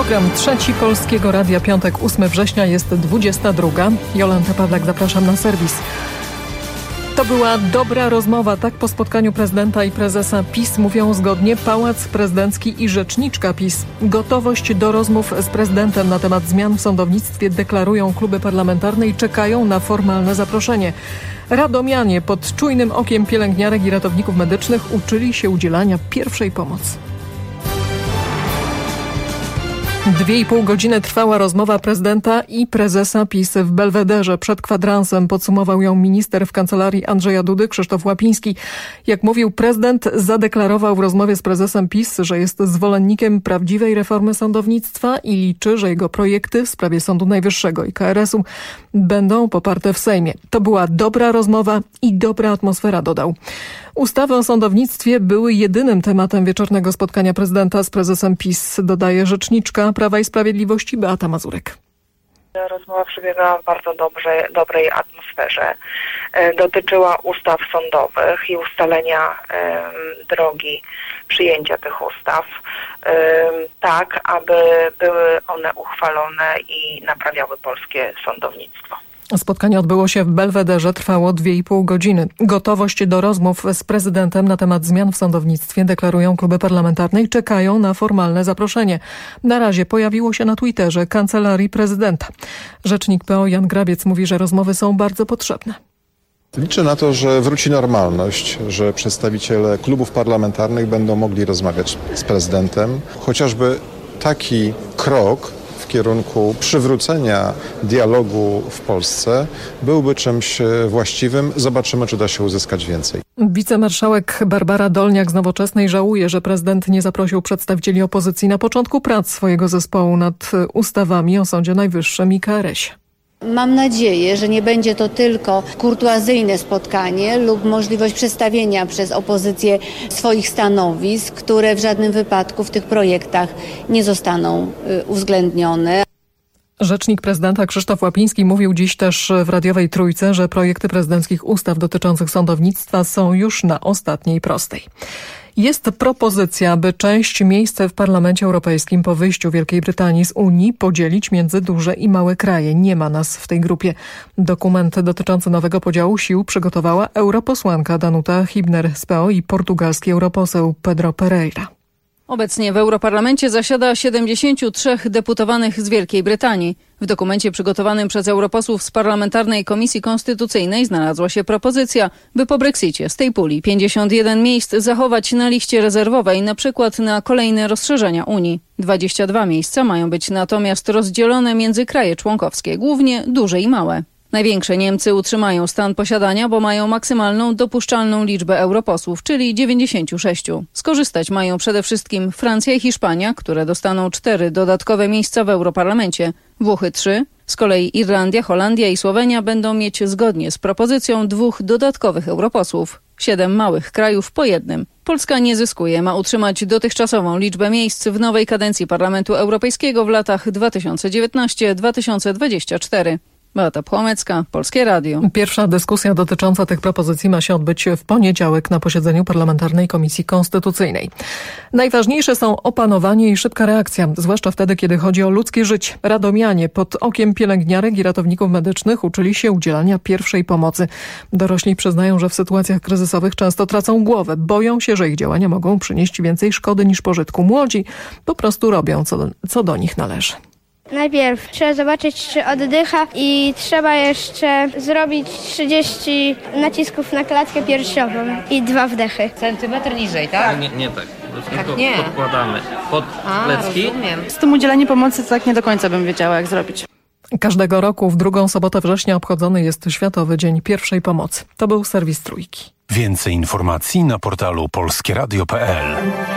Program Trzeci Polskiego Radia, piątek 8 września, jest 22. Jolanta Pawlak, zapraszam na serwis. To była dobra rozmowa, tak po spotkaniu prezydenta i prezesa PiS mówią zgodnie Pałac Prezydencki i rzeczniczka PiS. Gotowość do rozmów z prezydentem na temat zmian w sądownictwie deklarują kluby parlamentarne i czekają na formalne zaproszenie. Radomianie pod czujnym okiem pielęgniarek i ratowników medycznych uczyli się udzielania pierwszej pomocy. 2,5 godziny trwała rozmowa prezydenta i prezesa PiS w Belwederze. Przed kwadransem podsumował ją minister w kancelarii Andrzeja Dudy, Krzysztof Łapiński. Jak mówił prezydent, zadeklarował w rozmowie z prezesem PiS, że jest zwolennikiem prawdziwej reformy sądownictwa i liczy, że jego projekty w sprawie Sądu Najwyższego i KRS-u będą poparte w Sejmie. To była dobra rozmowa i dobra atmosfera, dodał. Ustawy o sądownictwie były jedynym tematem wieczornego spotkania prezydenta z prezesem PiS, dodaje rzeczniczka Prawa i Sprawiedliwości Beata Mazurek. Rozmowa przebiegała w bardzo dobrej atmosferze. Dotyczyła ustaw sądowych i ustalenia drogi przyjęcia tych ustaw, tak aby były one uchwalone i naprawiały polskie sądownictwo. Spotkanie odbyło się w Belwederze, trwało 2,5 godziny. Gotowość do rozmów z prezydentem na temat zmian w sądownictwie deklarują kluby parlamentarne i czekają na formalne zaproszenie. Na razie pojawiło się na Twitterze Kancelarii Prezydenta. Rzecznik PO Jan Grabiec mówi, że rozmowy są bardzo potrzebne. Liczę na to, że wróci normalność, że przedstawiciele klubów parlamentarnych będą mogli rozmawiać z prezydentem. Chociażby taki krok w kierunku przywrócenia dialogu w Polsce byłby czymś właściwym. Zobaczymy, czy da się uzyskać więcej. Wicemarszałek Barbara Dolniak z Nowoczesnej żałuje, że prezydent nie zaprosił przedstawicieli opozycji na początku prac swojego zespołu nad ustawami o Sądzie Najwyższym i KRS-ie. Mam nadzieję, że nie będzie to tylko kurtuazyjne spotkanie lub możliwość przedstawienia przez opozycję swoich stanowisk, które w żadnym wypadku w tych projektach nie zostaną uwzględnione. Rzecznik prezydenta Krzysztof Łapiński mówił dziś też w radiowej Trójce, że projekty prezydenckich ustaw dotyczących sądownictwa są już na ostatniej prostej. Jest propozycja, by część miejsc w Parlamencie Europejskim po wyjściu Wielkiej Brytanii z Unii podzielić między duże i małe kraje. Nie ma nas w tej grupie. Dokument dotyczący nowego podziału sił przygotowała europosłanka Danuta Hübner z PO i portugalski europoseł Pedro Pereira. Obecnie w Europarlamencie zasiada 73 deputowanych z Wielkiej Brytanii. W dokumencie przygotowanym przez europosłów z Parlamentarnej Komisji Konstytucyjnej znalazła się propozycja, by po Brexicie z tej puli 51 miejsc zachować na liście rezerwowej, na przykład na kolejne rozszerzenia Unii. 22 miejsca mają być natomiast rozdzielone między kraje członkowskie, głównie duże i małe. Największe Niemcy utrzymają stan posiadania, bo mają maksymalną dopuszczalną liczbę europosłów, czyli 96. Skorzystać mają przede wszystkim Francja i Hiszpania, które dostaną 4 dodatkowe miejsca w Europarlamencie, Włochy 3, z kolei Irlandia, Holandia i Słowenia będą mieć zgodnie z propozycją 2 dodatkowych europosłów. 7 małych krajów po jednym. Polska nie zyskuje, ma utrzymać dotychczasową liczbę miejsc w nowej kadencji Parlamentu Europejskiego w latach 2019-2024. Beata Płomecka, Polskie Radio. Pierwsza dyskusja dotycząca tych propozycji ma się odbyć w poniedziałek na posiedzeniu Parlamentarnej Komisji Konstytucyjnej. Najważniejsze są opanowanie i szybka reakcja, zwłaszcza wtedy, kiedy chodzi o ludzkie życie. Radomianie pod okiem pielęgniarek i ratowników medycznych uczyli się udzielania pierwszej pomocy. Dorośli przyznają, że w sytuacjach kryzysowych często tracą głowę. Boją się, że ich działania mogą przynieść więcej szkody niż pożytku. Młodzi po prostu robią, co do nich należy. Najpierw trzeba zobaczyć, czy oddycha i trzeba jeszcze zrobić 30 nacisków na klatkę piersiową i 2 wdechy. Centymetr niżej, tak? Nie tak. Tak nie. Podkładamy pod plecki. Rozumiem. Z tym udzielaniem pomocy to tak nie do końca bym wiedziała, jak zrobić. Każdego roku w 2. sobotę września obchodzony jest Światowy Dzień Pierwszej Pomocy. To był serwis Trójki. Więcej informacji na portalu polskieradio.pl.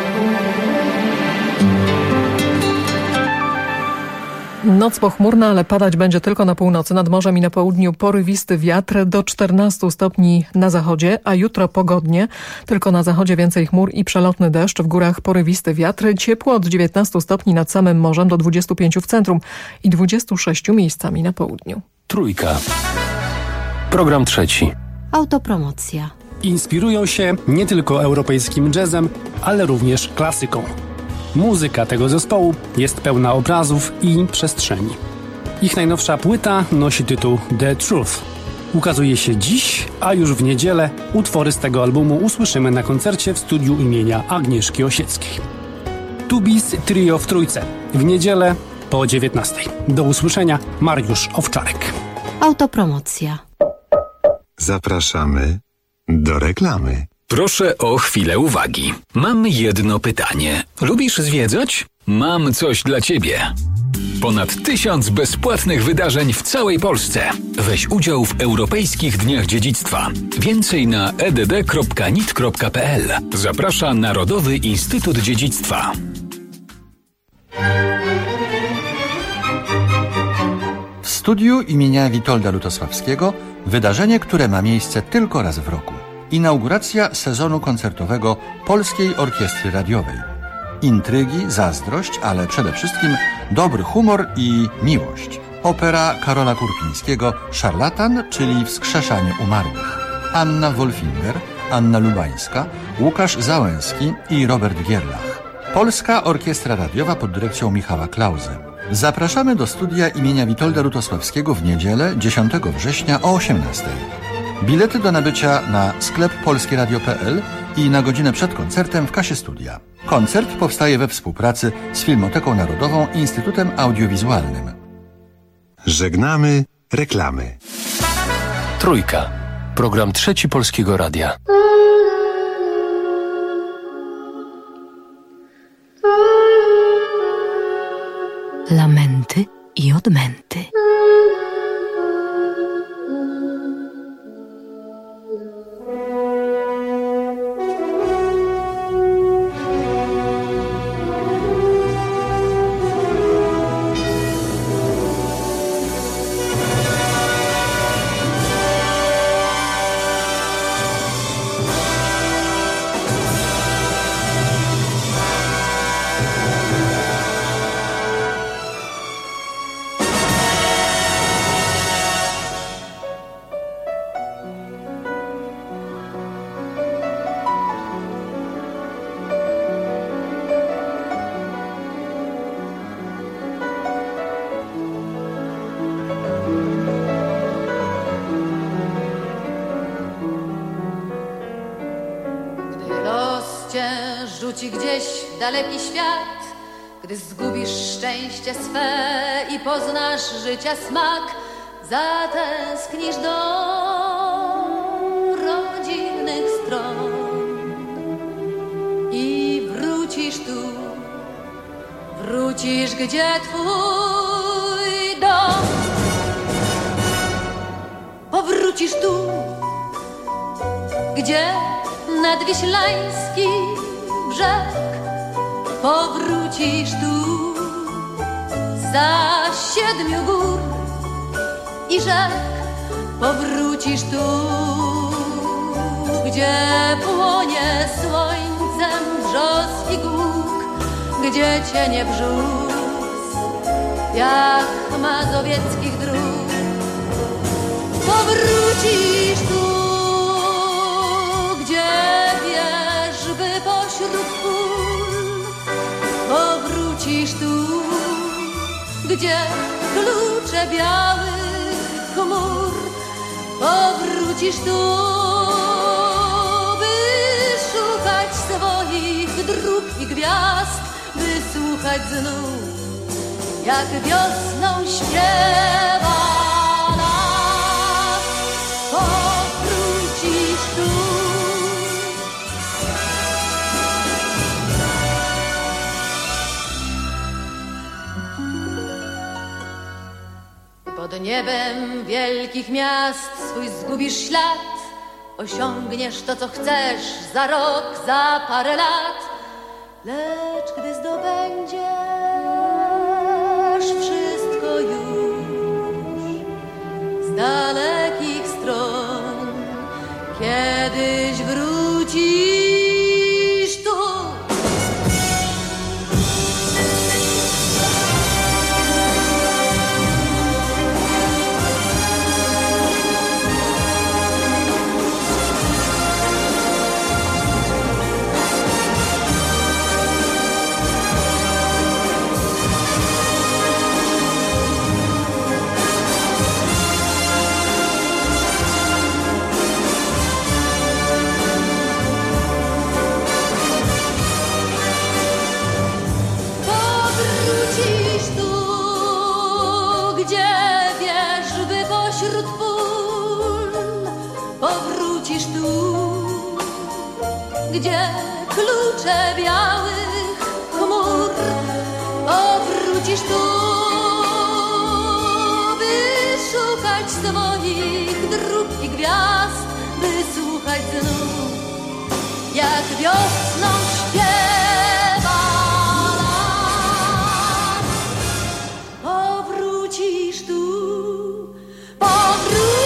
Noc pochmurna, ale padać będzie tylko na północy. Nad morzem i na południu porywisty wiatr do 14 stopni na zachodzie, a jutro pogodnie. Tylko na zachodzie więcej chmur i przelotny deszcz. W górach porywisty wiatr. Ciepło od 19 stopni nad samym morzem do 25 w centrum i 26 miejscami na południu. Trójka. Program trzeci. Autopromocja. Inspirują się nie tylko europejskim jazzem, ale również klasyką. Muzyka tego zespołu jest pełna obrazów i przestrzeni. Ich najnowsza płyta nosi tytuł The Truth. Ukazuje się dziś, a już w niedzielę utwory z tego albumu usłyszymy na koncercie w studiu imienia Agnieszki Osieckiej. Tubis Trio w Trójce. W niedzielę po 19. Do usłyszenia. Mariusz Owczarek. Autopromocja. Zapraszamy do reklamy. Proszę o chwilę uwagi. Mam jedno pytanie. Lubisz zwiedzać? Mam coś dla Ciebie. Ponad 1000 bezpłatnych wydarzeń w całej Polsce. Weź udział w Europejskich Dniach Dziedzictwa. Więcej na edd.nit.pl. Zaprasza Narodowy Instytut Dziedzictwa. W studiu imienia Witolda Lutosławskiego wydarzenie, które ma miejsce tylko raz w roku. Inauguracja sezonu koncertowego Polskiej Orkiestry Radiowej. Intrygi, zazdrość, ale przede wszystkim dobry humor i miłość. Opera Karola Kurpińskiego Szarlatan, czyli Wskrzeszanie umarłych. Anna Wolfinger, Anna Lubańska, Łukasz Załęski i Robert Gierlach. Polska Orkiestra Radiowa pod dyrekcją Michała Klauze. Zapraszamy do studia imienia Witolda Lutosławskiego w niedzielę 10 września o 18:00. Bilety do nabycia na sklep polskieradio.pl i na godzinę przed koncertem w kasie studia. Koncert powstaje we współpracy z Filmoteką Narodową i Instytutem Audiowizualnym. Żegnamy reklamy. Trójka. Program Trzeci Polskiego Radia. Lamenty i odmęty. Rzuci gdzieś w daleki świat, gdy zgubisz szczęście swe i poznasz życia smak, zatęsknisz do rodzinnych stron i wrócisz tu, wrócisz gdzie twój dom, powrócisz tu, gdzie nadwiślański brzeg, powrócisz tu za 7 gór i rzek, powrócisz tu, gdzie płonie słońcem brzos i głuk, gdzie cienie brzus jak mazowieckich dróg, powrócisz tu, gdzie wierzby pośród pól, powrócisz tu, gdzie klucze białych chmur, powrócisz tu, by szukać swoich dróg i gwiazd, by słuchać znów, jak wiosną śpiewa las. Powrócisz tu. Pod niebem wielkich miast swój zgubisz ślad, osiągniesz to, co chcesz za rok, za parę lat, lecz gdy zdobędziesz wszystko już z dalekich stron, kiedyś wrócisz tu. gdzie klucze białych chmur. Powrócisz tu, by szukać swoich dróg i gwiazd, by słuchać znów, jak wiosną śpiewa las. Powrócisz tu, powrócisz.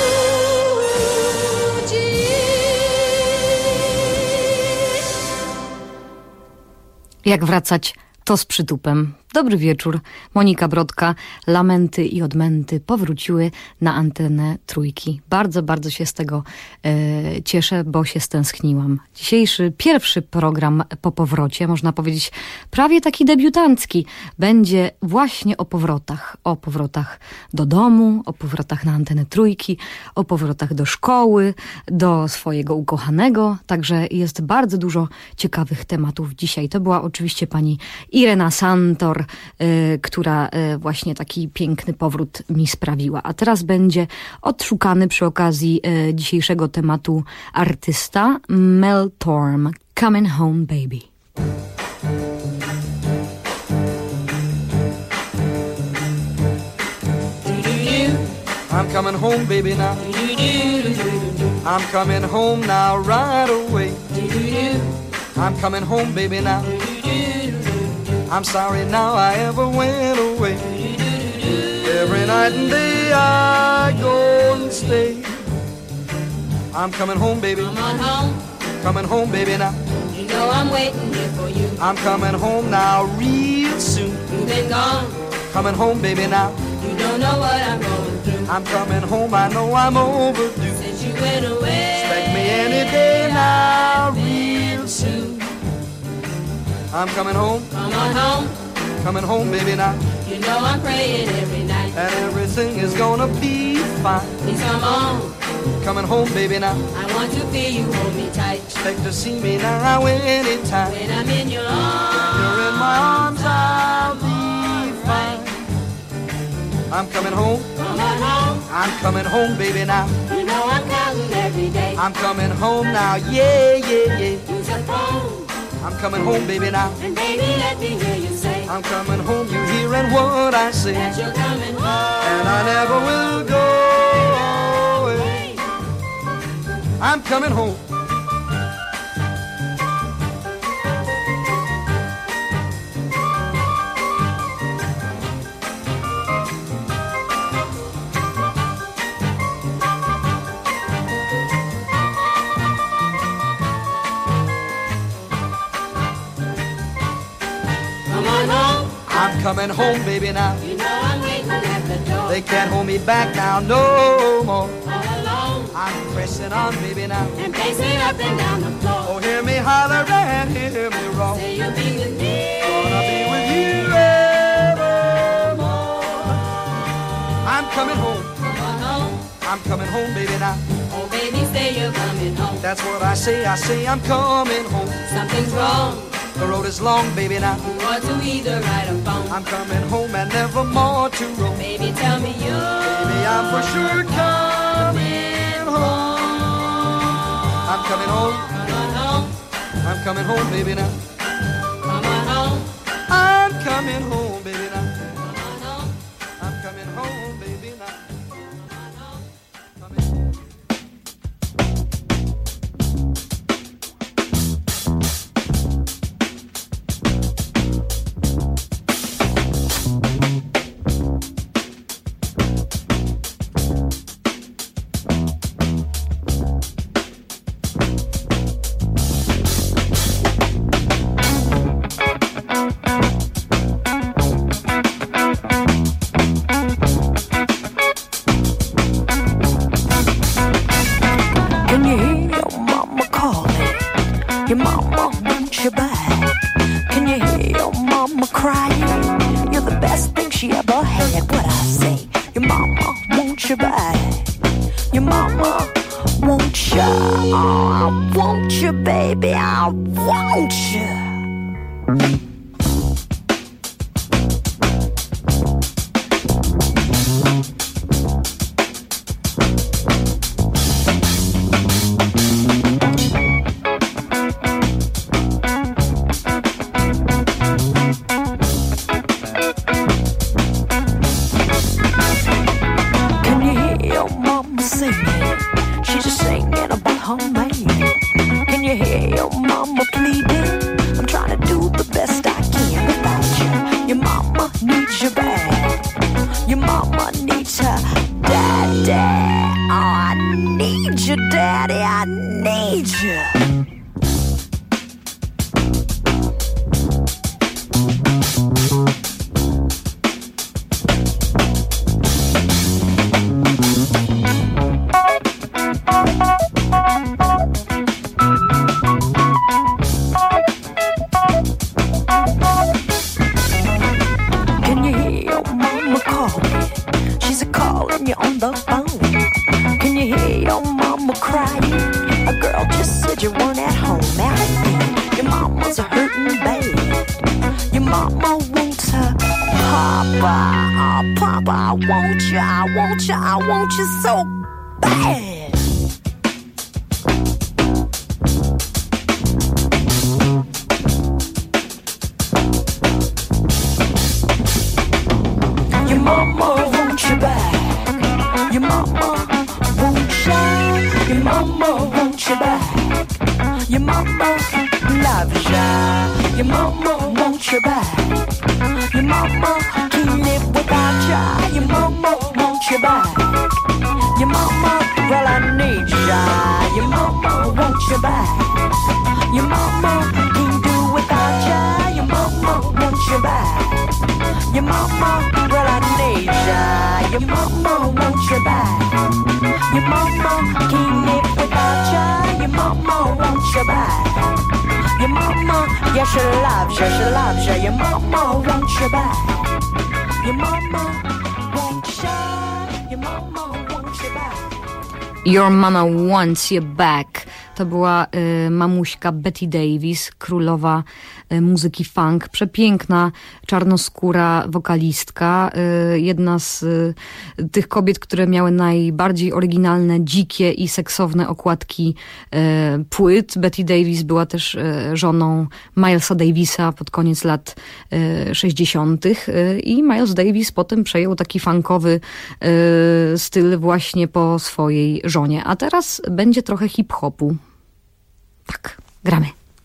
Jak wracać, to z przytupem. Dobry wieczór. Monika Brodka. Lamenty i odmęty powróciły na antenę Trójki. Bardzo, bardzo się z tego cieszę, bo się stęskniłam. Dzisiejszy pierwszy program po powrocie, można powiedzieć prawie taki debiutancki, będzie właśnie o powrotach. O powrotach do domu, o powrotach na antenę Trójki, o powrotach do szkoły, do swojego ukochanego. Także jest bardzo dużo ciekawych tematów dzisiaj. To była oczywiście pani Irena Santor, która właśnie taki piękny powrót mi sprawiła. A teraz będzie odszukany przy okazji dzisiejszego tematu artysta Mel Torme, Coming Home Baby. I'm coming home, baby, now. I'm coming home now, right away. I'm coming home, baby, now. I'm sorry now I ever went away. Every night and day I go and stay. I'm coming home, baby. Come on home. Coming home, baby, now. You know I'm waiting here for you. I'm coming home now real soon. You've been gone. Coming home, baby, now. You don't know what I'm going through. I'm coming home, I know I'm overdue. Since you went away. Expect me any day now real soon. I'm coming home. Come on home. Coming home, baby, now. You know I'm praying every night. And everything is gonna be fine. Please come on. Coming home, baby, now. I want to feel you hold me tight. Expect to see me now anytime. When I'm in your arms. When you're in my arms, I'll be fine. I'm coming home. Come on home. I'm coming home, baby, now. You know I'm counting every day. I'm coming home now, yeah, yeah, yeah. Use a phone. I'm coming home, baby, now. And baby, let me hear you say. I'm coming home, you hearing what I say. That you're coming home. And I never will go away. I'm coming home. I'm coming home, baby, now. You know I'm waiting at the door. They can't hold me back now no more. All alone. I'm pressing on, baby, now. And pacing up and down the floor. Oh, hear me holler and hear me roar. Say you'll be with me. Gonna be with you evermore. I'm coming home. Come on home. I'm coming home, baby, now. Oh, baby, say you're coming home. That's what I say I'm coming home. Something's wrong. The road is long, baby, now. You ought to either ride or phone. I'm coming home and never more to roam. Baby, tell me you. Baby, I'm for sure coming home. I'm coming home. Come on home. I'm coming home, baby, now. Come on home. I'm coming home, baby, now. Come on home. I'm coming home, baby, now. you're on the phone? Can you hear your mama crying? A girl just said you weren't at home. Now your mama's hurting bad. Your mama wants her papa. Oh, papa, I want you, I want you, I want you so bad. Your mama wants you back. Your mama wants you. Your mama wants you back. Your mama loves you. Your mama wants you back. Your mama can't live without you. Your mama wants you back. Your mama, well, I need you. Your mama wants you back. Your mama can't do without you. Your mama wants you back. Your mama, well, I need ya. Your mama wants you back. Your mama can't live without ya. Your mama wants you back. Your mama, yeah, she loves you, she loves you. Your mama wants you back. Your mama wants you. Your mama wants you back. Your Mama Wants You Back. To była mamuśka Betty Davis, królowa muzyki funk. Przepiękna, czarnoskóra wokalistka. Jedna z tych kobiet, które miały najbardziej oryginalne, dzikie i seksowne okładki płyt. Betty Davis była też żoną Milesa Davisa pod koniec lat 60. I Miles Davis potem przejął taki funkowy styl właśnie po swojej żonie. A teraz będzie trochę hip-hopu. Tak, gramy.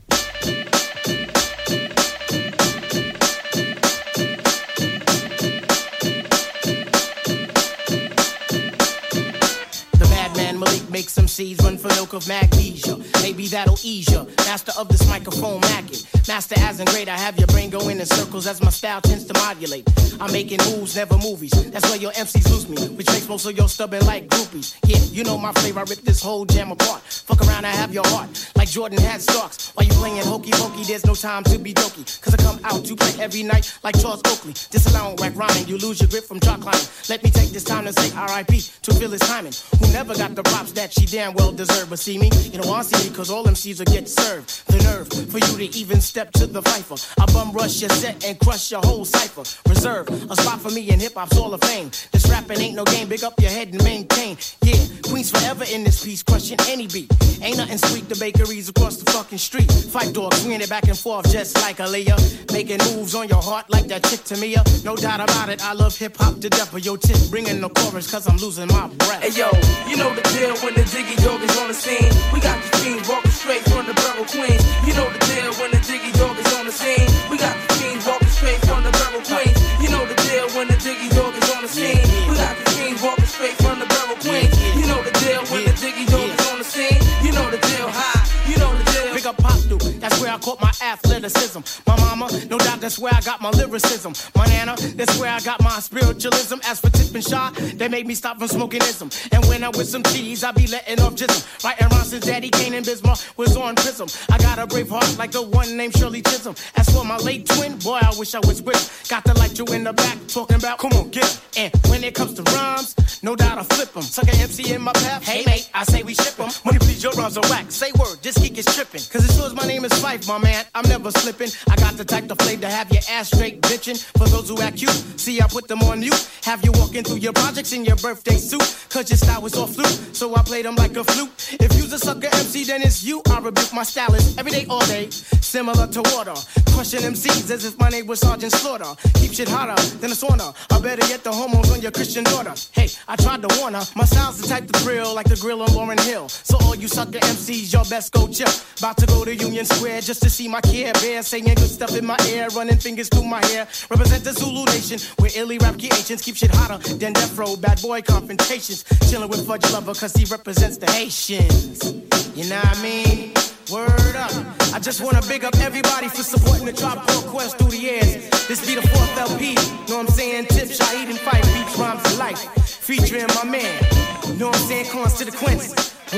Make some seeds, run for milk of magnesia. Maybe that'll ease ya. Master of this microphone macking. Master as in great, I have your brain going in circles as my style tends to modulate. I'm making moves, never movies. That's where your MCs lose me, which makes most of your stubborn like groupies. Yeah, you know my flavor, I rip this whole jam apart. Fuck around, I have your heart, like Jordan had Starks. While you playing hokey pokey, there's no time to be jokey. Cause I come out to play every night like Charles Oakley. Disallowing whack rhyming, you lose your grip from chalk climbing. Let me take this time to say R.I.P. to Phyllis Hyman, who never got the props that she damn well deserve. But see me, you don't want to see me cause all MCs will get served. The nerve for you to even step to the fifer. I bum rush your set and crush your whole cipher. Reserve a spot for me in hip-hop's Hall of Fame. This rapping ain't no game, big up your head and maintain. Yeah, Queens forever in this piece, crushing any beat. Ain't nothing sweet, the bakeries across the fucking street. Fight dogs, swinging it back and forth just like Aaliyah. Making moves on your heart like that chick Tamia. No doubt about it, I love hip-hop to death. But yo, tip, bringing the chorus cause I'm losing my breath. Hey yo, you know the deal when the Diggy Dog is on the scene. We got the fiends walking straight from the Borough Queens. You know the deal when the Diggy Dog is on the scene. We got the fiends walking straight from the Borough Queens. You know the deal when the Diggy Dog is on the scene. We got the fiends walking straight from the Borough Queens. You know the deal when the Diggy Dog is on the scene. You know the deal, high. You know the deal. Big up Pop Dude, that's where I caught my athleticism. My mama, no doubt that's where I got my lyricism. My nana, that's where I got my spiritualism. As for Tip and Shot, they made me stop from smoking ism. And when I'm with some cheese, I be letting off jism. Writing rhymes since Daddy Kane and Bismarck was on Prism. I got a brave heart like the one named Shirley Chisholm. As for my late twin, boy, I wish I was with him. Got the light you in the back, talking about, come on, get it. And when it comes to rhymes, no doubt I flip them. Suck an MC in my path, hey mate, I say we ship them. Money please, your rhymes are whack. Say word, this geek is tripping. Cause it shows my name is Fife, my man, I'm never slipping. I got the type to play to have your ass straight bitching. For those who act cute, see I put them on mute. Have you walking through your projects in your birthday suit. Cause your style was all flute, so I play them like a flute. If you's a sucker MC, then it's you. I rebuke my stylist every day, all day. Similar to water, crushing MCs as if my name was Sergeant Slaughter. Keep shit hotter than a sauna. I better get the hormones on your Christian daughter. Hey, I tried to warn her. My style's the type to thrill like the grill on Lauryn Hill. So all you sucker MCs, y'all best go chill. About to go to Union Square just to see my Care Bear. Saying good stuff in my ear, running fingers through my hair. Represent the Zulu Nation, where illy rap creations keep shit hotter than Death Row. Bad boy confrontations. Chilling with Fudge Lover cause he represents the Haitians. You know what I mean? Word up. I just wanna big up everybody for supporting the Tribe Called Quest through the years. This be the 4th LP. Know what I'm saying? Tip, Shaheed, and Fife beats rhymes to life. Featuring my man. Know what I'm saying? Cons to the Quince.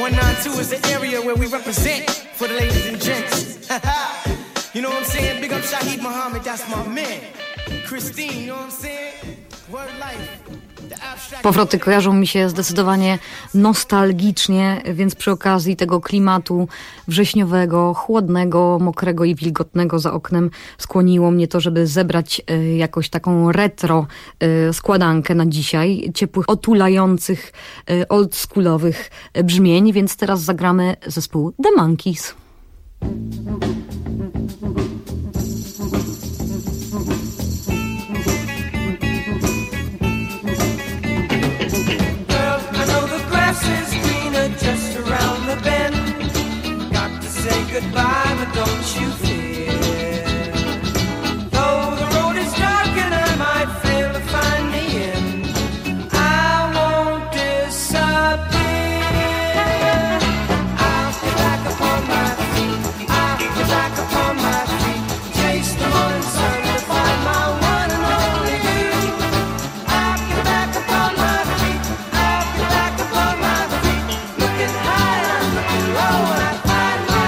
192 is the area where we represent for the ladies and gents. You know what I'm saying? Big up Shaheed Muhammad, that's my man. Christine, you know what I'm saying? Powroty kojarzą mi się zdecydowanie nostalgicznie, więc przy okazji tego klimatu wrześniowego, chłodnego, mokrego i wilgotnego za oknem skłoniło mnie to, żeby zebrać jakoś taką retro składankę na dzisiaj, ciepłych, otulających, oldschoolowych brzmień, więc teraz zagramy zespół The Monkees. Goodbye, but don't you fear. Though the road is dark and I might fail to find the end, I won't disappear. I'll get back upon my feet. I'll get back upon my feet. Chase the morning sun to find my one and only you. I'll get back upon my feet. I'll get back upon my feet. Looking high and I'm looking low and I find my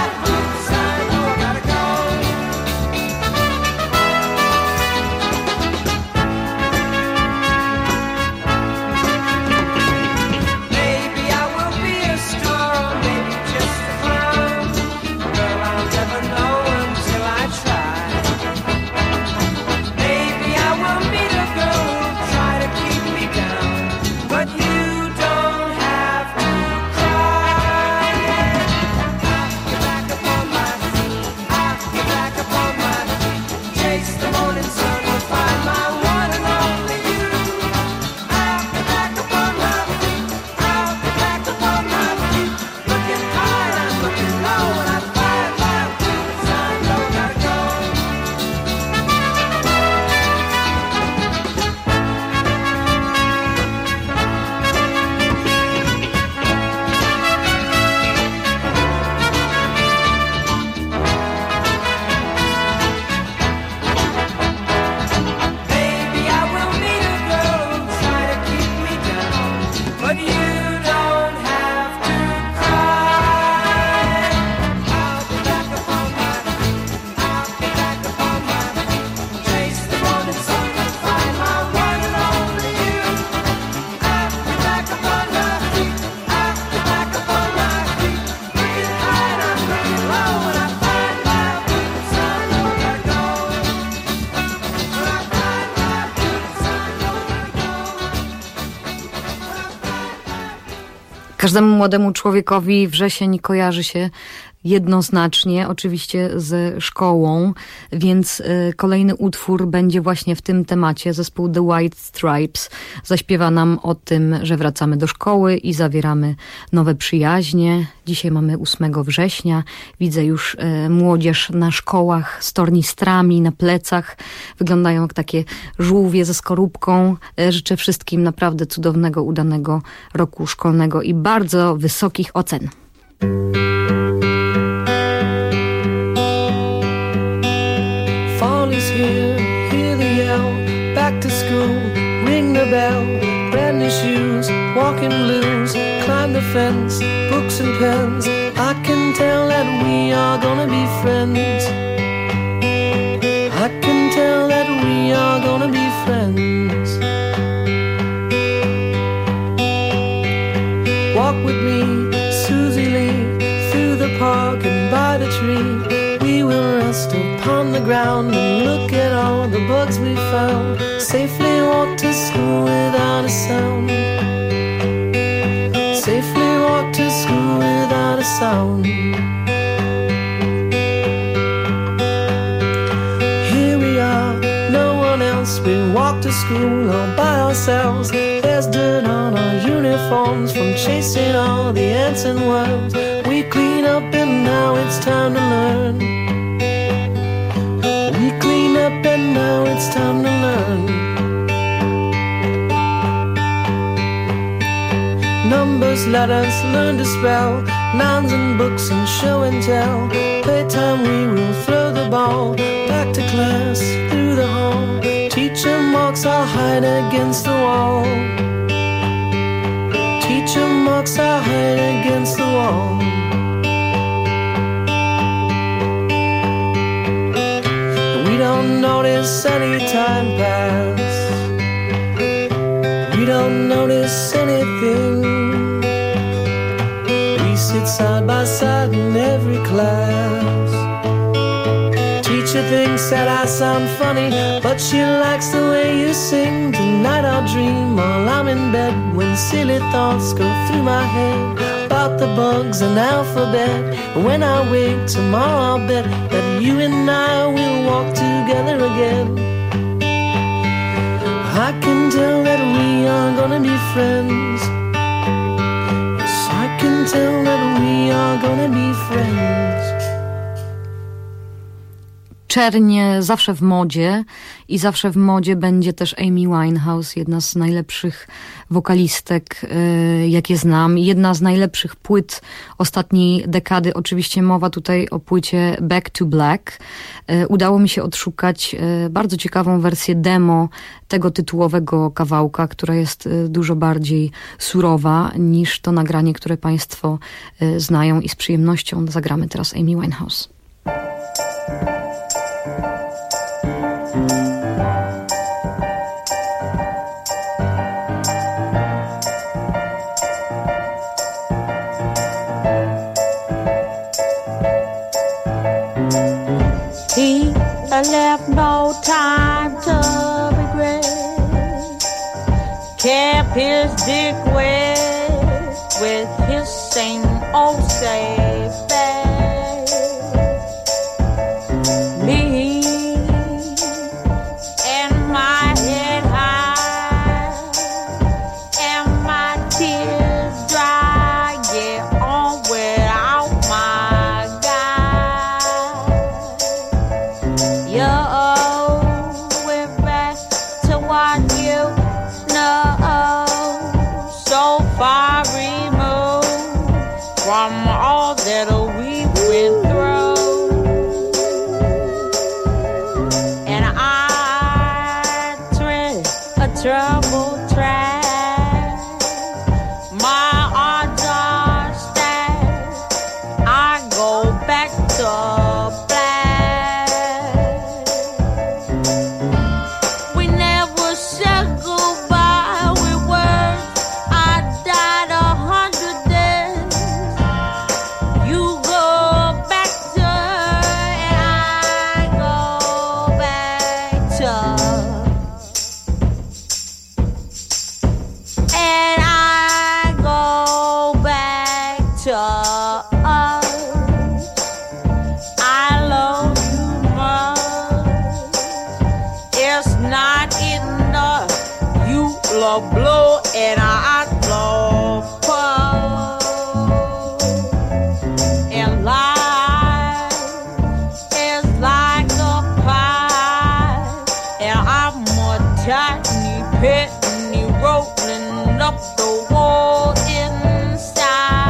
Każdemu młodemu człowiekowi wrzesień kojarzy się jednoznacznie, oczywiście ze szkołą, więc kolejny utwór będzie właśnie w tym temacie. Zespół The White Stripes zaśpiewa nam o tym, że wracamy do szkoły i zawieramy nowe przyjaźnie. Dzisiaj mamy 8 września. Widzę już młodzież na szkołach z tornistrami na plecach. Wyglądają jak takie żółwie ze skorupką. Życzę wszystkim naprawdę cudownego, udanego roku szkolnego i bardzo wysokich ocen. Fall is here, hear the yell, back to school, ring the bell, brand new shoes, walking blues, climb the fence, books and pens, I can tell that we are gonna be friends. I can tell that we are gonna be friends. Walk with me, Susie Lee, through the park and by the tree. We will rest upon the ground and look at all the bugs we found. Safely walk to school without a sound. Safely walk to school without a sound. Here we are, no one else. We walk to school all by ourselves. There's dirt on our uniforms from chasing all the ants and worms. We clean up and now it's time to learn. We clean up and now it's time to learn. Numbers, letters, learn to spell, nouns and books and show and tell. Playtime we will throw the ball, back to class, through the hall. Teacher marks our hide against the wall. Teacher marks our hide against the wall. We don't notice any time pass. sound funny, but she likes the way you sing. Tonight I'll dream while I'm in bed, when silly thoughts go through my head about the bugs and alphabet. And when I wake tomorrow, I'll bet that you and I will walk together again. I can tell that we are gonna be friends. Yes, I can tell that we are gonna be friends. Czernie zawsze w modzie i zawsze w modzie będzie też Amy Winehouse, jedna z najlepszych wokalistek, jakie znam. Jedna z najlepszych płyt ostatniej dekady. Oczywiście mowa tutaj o płycie Back to Black. Udało mi się odszukać bardzo ciekawą wersję demo tego tytułowego kawałka, która jest dużo bardziej surowa niż to nagranie, które Państwo znają i z przyjemnością zagramy teraz Amy Winehouse. He left no time to regret. Kept his dick wet with his same old safe bag. Me and my head high and my tears dry, yeah, on without my guy. Yo, we're back to what you know, so far removed from all that we went through. And I tread a troubled track. My odds are stacked. I go back to black. We never said goodbye with words. I died 100 days. You go back to her and I go back to her. And I go back to her. I love you much. It's not enough. You love blue and I love purple. And life is like a pie, and I'm a tiny penny rolling up the wall inside.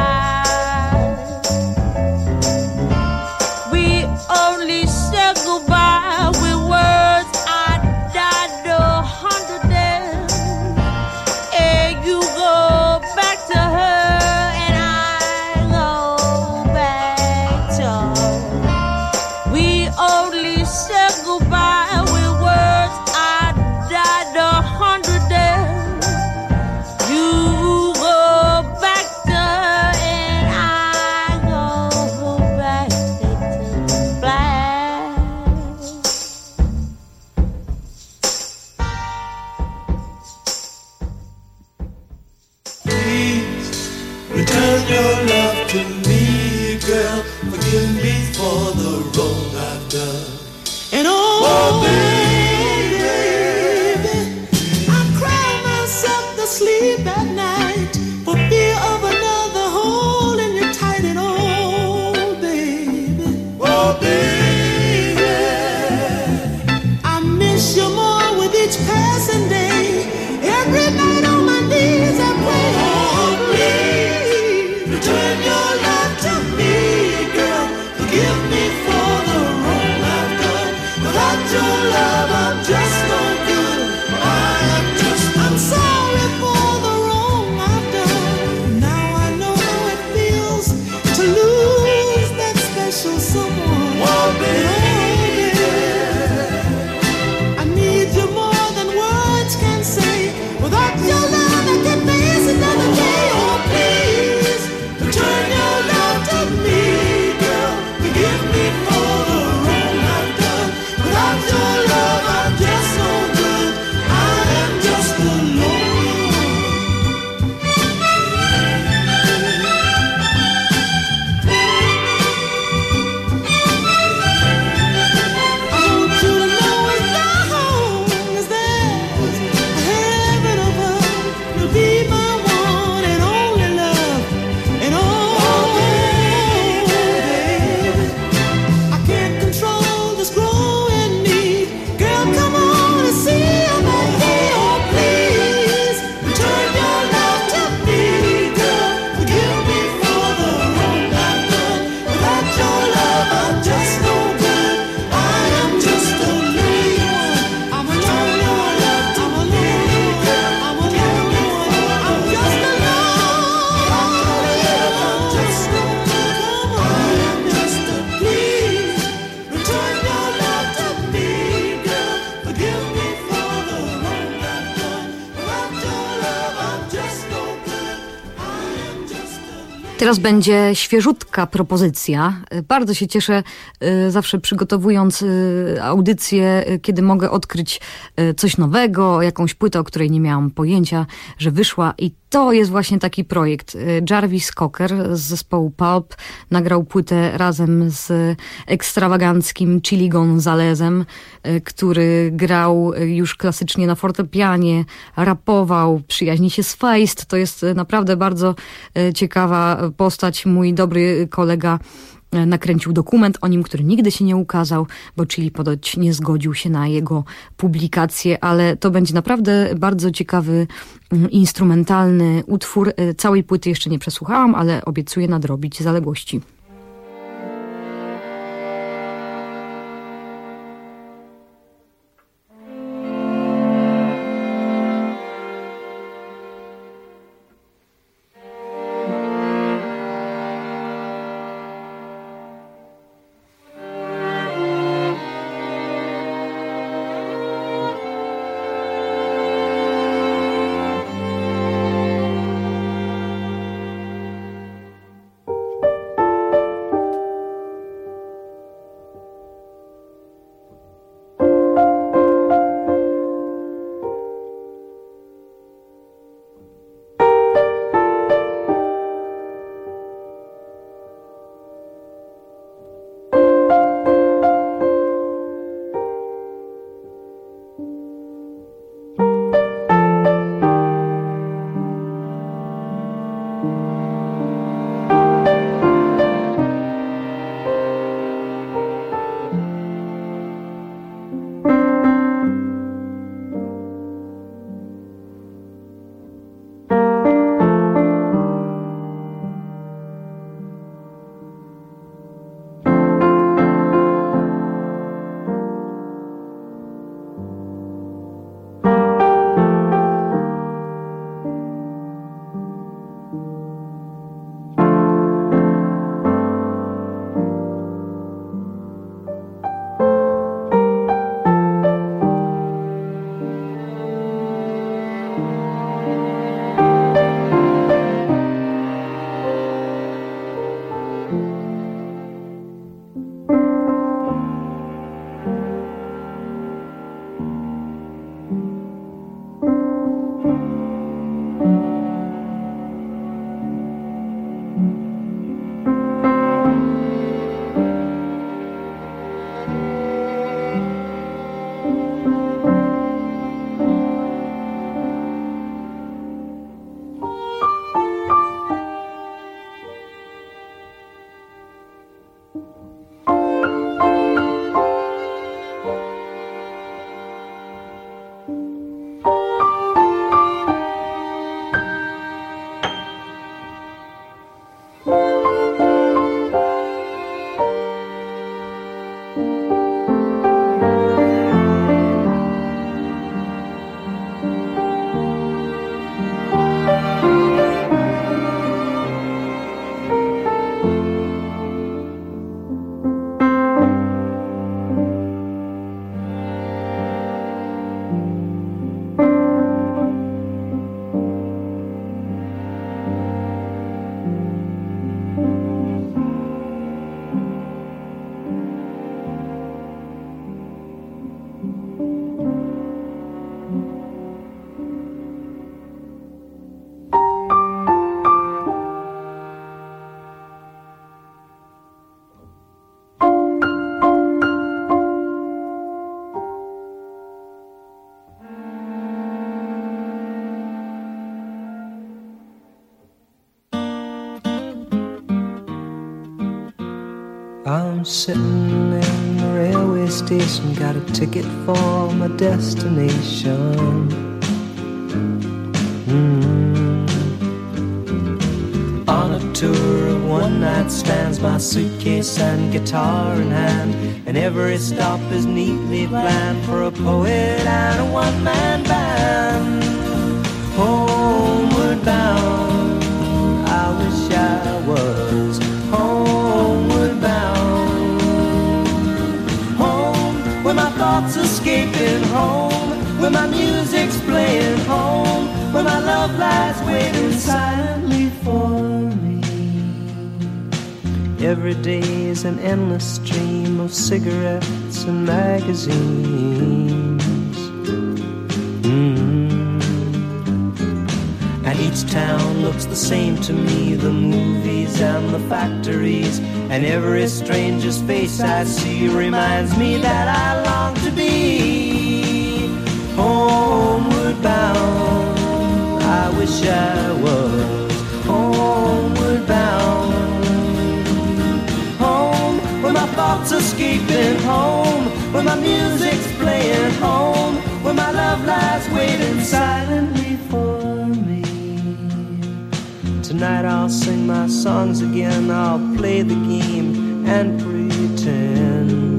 We only said goodbye with words. I died 100 days, and you go back to her, and I go back to her. We only said goodbye with words. I died 100 days. You Teraz będzie świeżutka propozycja. Bardzo się cieszę, zawsze przygotowując audycję, kiedy mogę odkryć coś nowego, jakąś płytę, o której nie miałam pojęcia, że wyszła, i to jest właśnie taki projekt. Jarvis Cocker z zespołu Pulp nagrał płytę razem z ekstrawaganckim Chili Gonzalezem, który grał już klasycznie na fortepianie, rapował, przyjaźni się z Feist. To jest naprawdę bardzo ciekawa postać. Mój dobry kolega nakręcił dokument o nim, który nigdy się nie ukazał, bo Chili ponoć nie zgodził się na jego publikację, ale to będzie naprawdę bardzo ciekawy, instrumentalny utwór. Całej płyty jeszcze nie przesłuchałam, ale obiecuję nadrobić zaległości. I'm sitting in the railway station, got a ticket for my destination. On a tour of one-night stands, my suitcase and guitar in hand, and every stop is neatly planned for a poet and a one-man band. Homeward bound, I wish I was homeward bound. Home, where my thoughts escaping, home, where my music's playing, home, where my love lies waiting silently for me. every day's an endless stream of cigarettes and magazines. And each town looks the same to me, the movies and the factories, and every stranger's face I see reminds me that I long to be homeward bound. I wish I was homeward bound. Home, where my thoughts escaping, home, where my music's playing, home, where my love lies waiting silently for me. Tonight I'll sing my songs again, I'll play the game and pretend.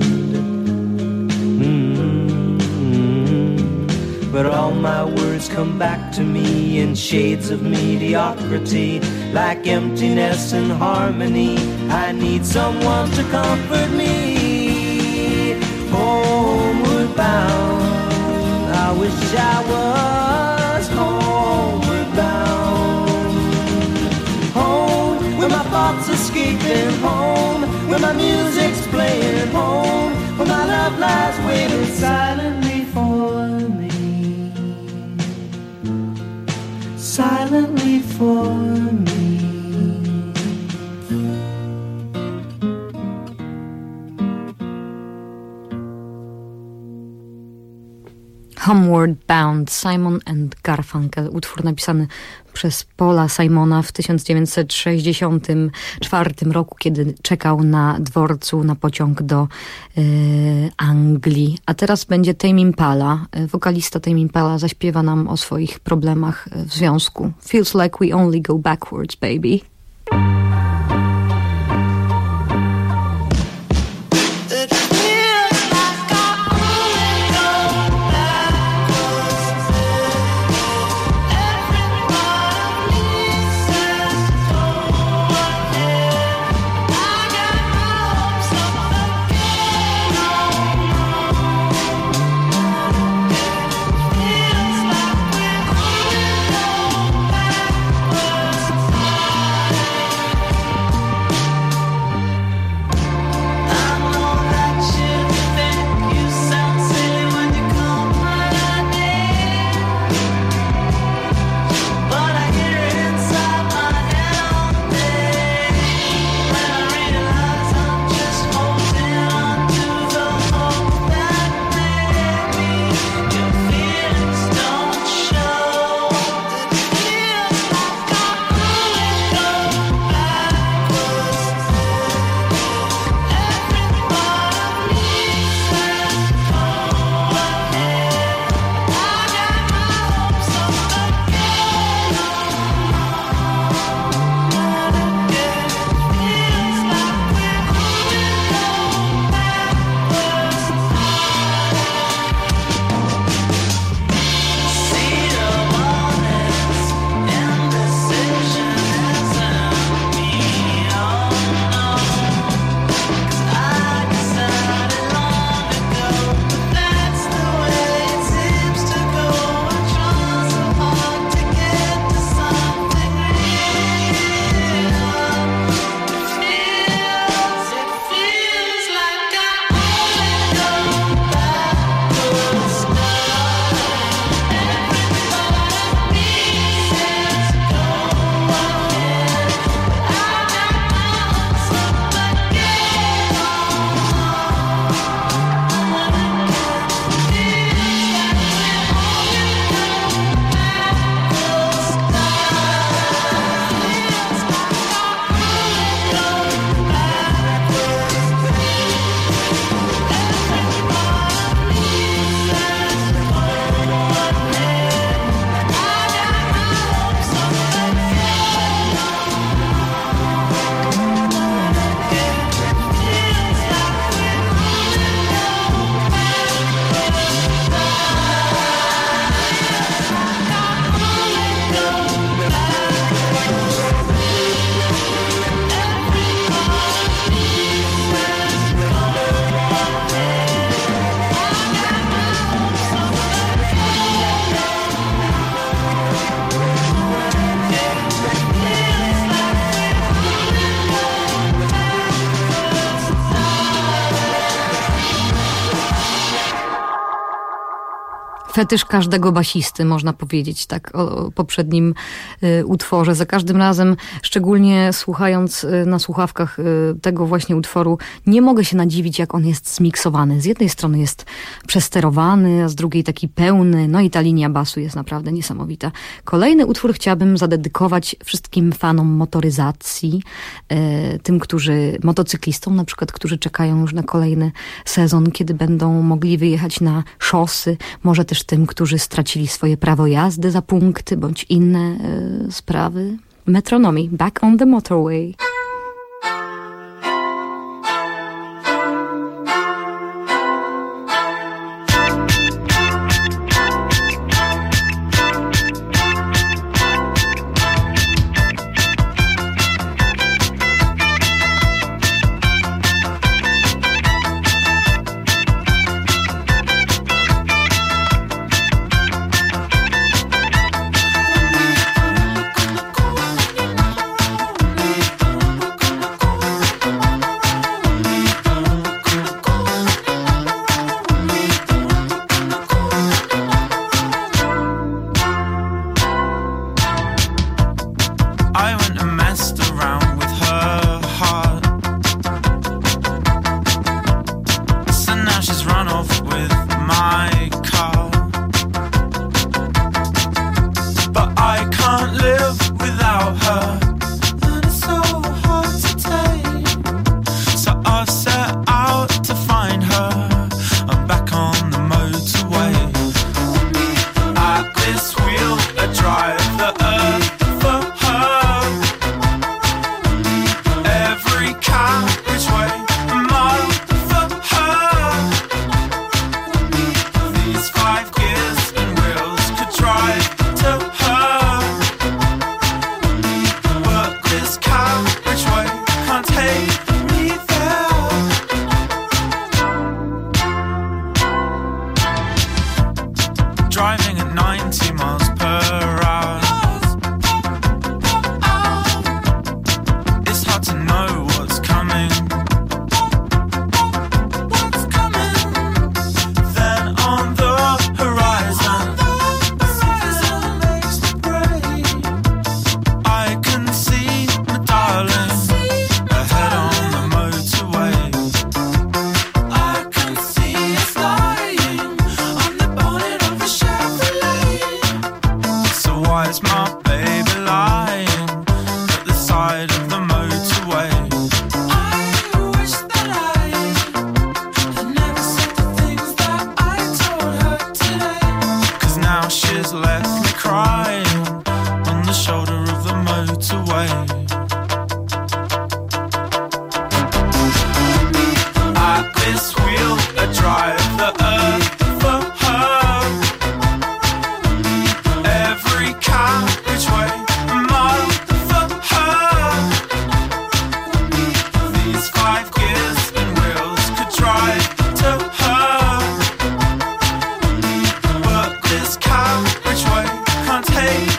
But all my words come back to me in shades of mediocrity, like emptiness and harmony. I need someone to comfort me. Homeward bound, I wish I was homeward bound. Home, where my thoughts escaping, home, where my music's playing, home, where my love lies waiting silently for me. Silently for me. Homeward Bound, Simon and Garfunkel, utwór napisany przez Paula Simona w 1964 roku, kiedy czekał na dworcu na pociąg do Anglii. A teraz będzie Tame Impala. Wokalista Tame Impala zaśpiewa nam o swoich problemach w związku. Feels like we only go backwards, baby. fetysz każdego basisty, można powiedzieć, tak o poprzednim utworze. Za każdym razem, szczególnie słuchając na słuchawkach tego właśnie utworu, nie mogę się nadziwić, jak on jest zmiksowany. Z jednej strony jest przesterowany, a z drugiej taki pełny, no i ta linia basu jest naprawdę niesamowita. Kolejny utwór chciałabym zadedykować wszystkim fanom motoryzacji, tym, motocyklistom na przykład, którzy czekają już na kolejny sezon, kiedy będą mogli wyjechać na szosy, może też tym, którzy stracili swoje prawo jazdy za punkty, bądź inne sprawy. Metronomy, Back on the Motorway. Which way can't take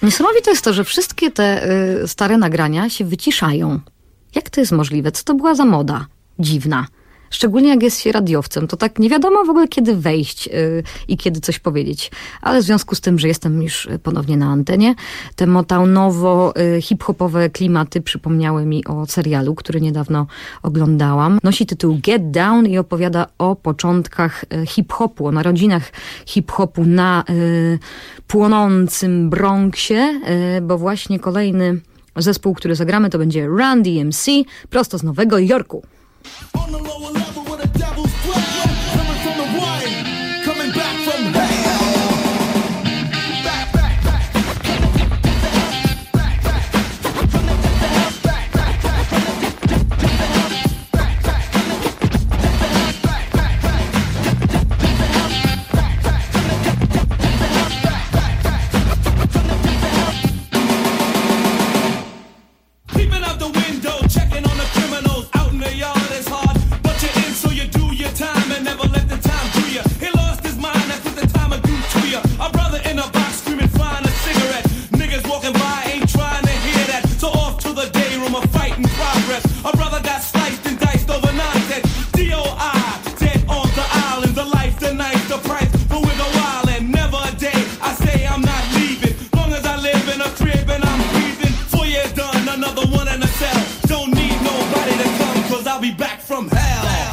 Niesamowite jest to, że wszystkie te stare nagrania się wyciszają. Jak to jest możliwe? Co to była za moda dziwna? Szczególnie jak jest się radiowcem, to tak nie wiadomo w ogóle kiedy wejść i kiedy coś powiedzieć. Ale w związku z tym, że jestem już ponownie na antenie, te motownowo-hip-hopowe klimaty przypomniały mi o serialu, który niedawno oglądałam. Nosi tytuł Get Down i opowiada o początkach hip-hopu, o narodzinach hip-hopu na płonącym Bronxie, bo właśnie kolejny zespół, który zagramy, to będzie Run DMC, prosto z Nowego Jorku. On the lower level with a devil's flow, coming from the wine, coming back from hell. Back, back, back. Back, back. Back, back. Peeping out the window, checking on the criminals out in the yard. Time and never let the time do ya. He lost his mind, that's what the time will do to ya. A brother in a box screaming, find a cigarette. Niggas walking by ain't trying to hear that. So off to the day room, a fight in progress. A brother got sliced and diced over nonsense. D.O.I. dead on the island. The life, the night, the price, but with a while and never a day. I say I'm not leaving. Long as I live in a crib and I'm breathing. 4 years done, another one in a cell. Don't need nobody to come, cause I'll be back from hell.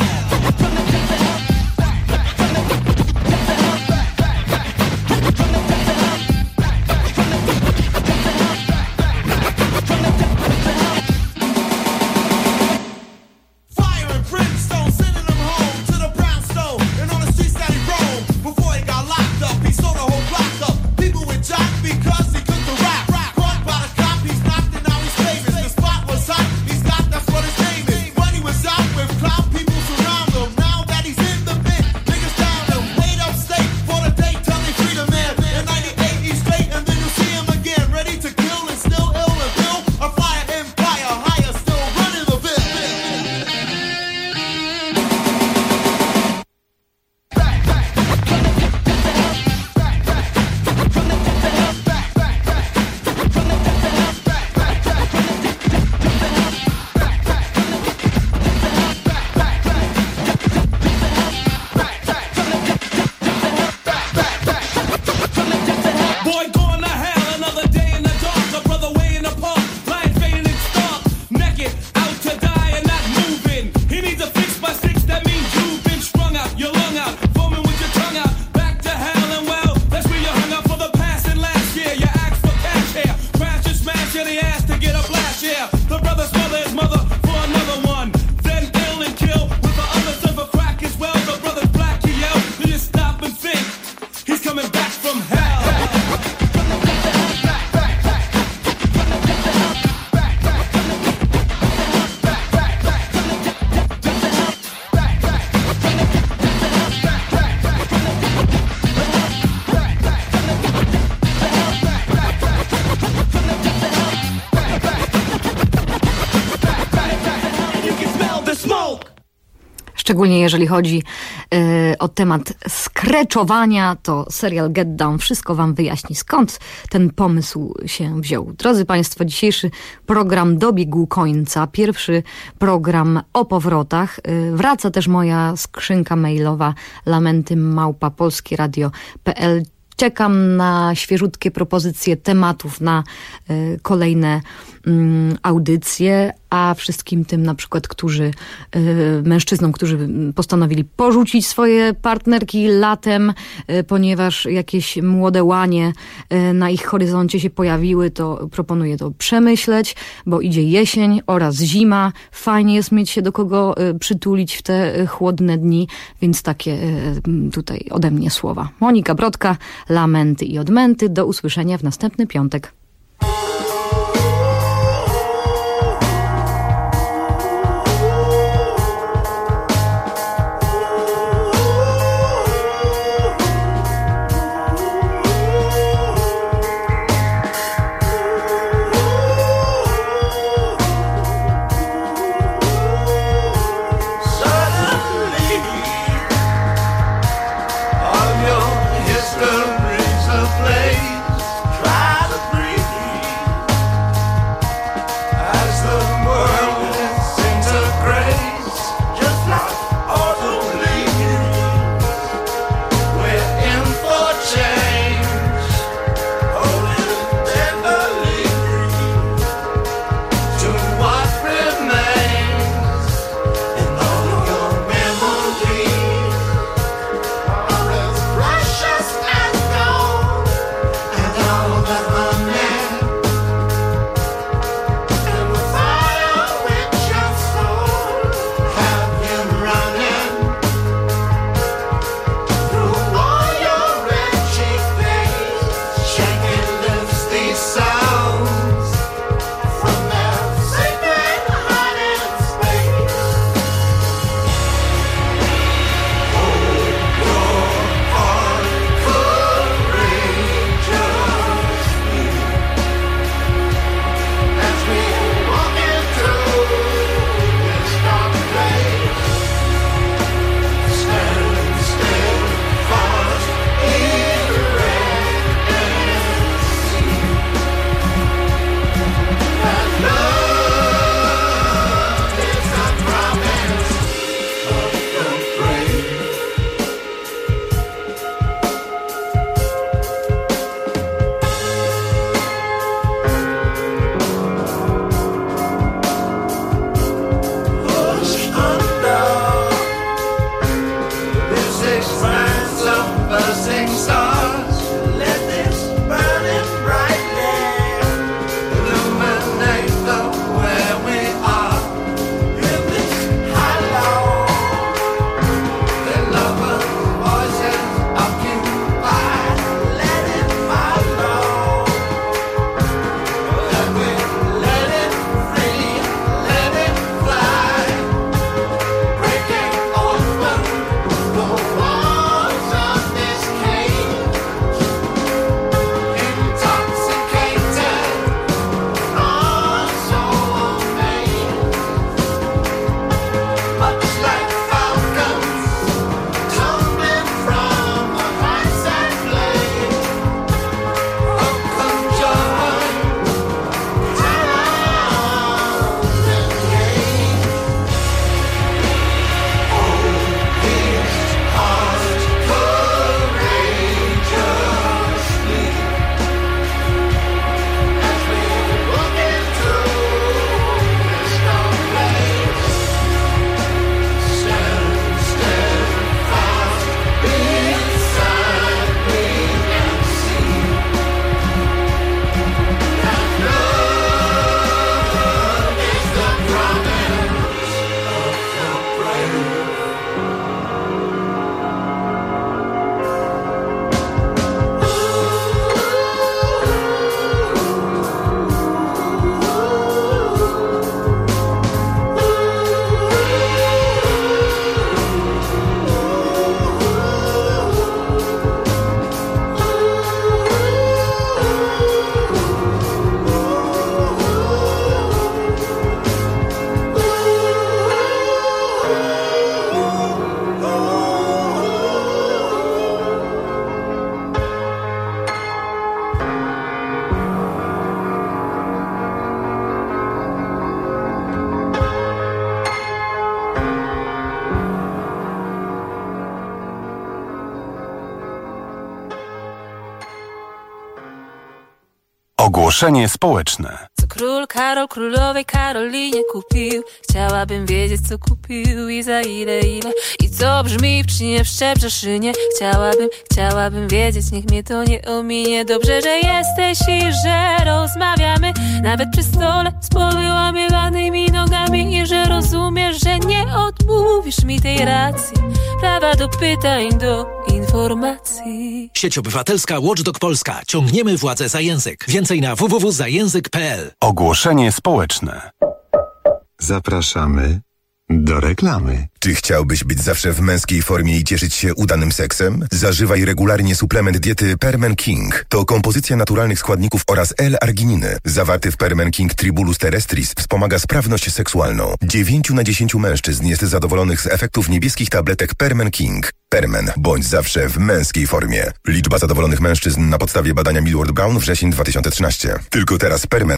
Szczególnie jeżeli chodzi o temat skreczowania, to serial Get Down wszystko wam wyjaśni, skąd ten pomysł się wziął. Drodzy Państwo, dzisiejszy program dobiegł końca. Pierwszy program o powrotach. Wraca też moja skrzynka mailowa lamenty@polskieradio.pl. Czekam na świeżutkie propozycje tematów na kolejne audycje, a wszystkim tym na przykład, mężczyznom, którzy postanowili porzucić swoje partnerki latem, ponieważ jakieś młode łanie na ich horyzoncie się pojawiły, to proponuję to przemyśleć, bo idzie jesień oraz zima. Fajnie jest mieć się do kogo przytulić w te chłodne dni, więc takie tutaj ode mnie słowa. Monika Brodka, Lamenty i odmęty. Do usłyszenia w następny piątek. History's a place. Try to breathe. Ogłoszenie społeczne. Co król Karol królowej Karolinie kupił? Chciałabym wiedzieć, co kupił i za ile. I co brzmi w czynie w Szczebrzeszynie. Chciałabym wiedzieć, niech mnie to nie ominie. Dobrze, że jesteś i że rozmawiamy, nawet przy stole z powyłamywanymi nogami. I że rozumiesz, że nie odmówisz mi tej racji, prawa do pytań, do informacji. Sieć Obywatelska Watchdog Polska. Ciągniemy władzę za język. Więcej na www.zajęzyk.pl. Ogłoszenie społeczne. Zapraszamy do reklamy. Czy chciałbyś być zawsze w męskiej formie i cieszyć się udanym seksem? Zażywaj regularnie suplement diety Permen King. To kompozycja naturalnych składników oraz L-argininy. Zawarty w Permen King Tribulus terrestris wspomaga sprawność seksualną. 9 na 10 mężczyzn jest zadowolonych z efektów niebieskich tabletek Permen King. Permen. Bądź zawsze w męskiej formie. Liczba zadowolonych mężczyzn na podstawie badania Millward Brown wrzesień 2013. Tylko teraz Permen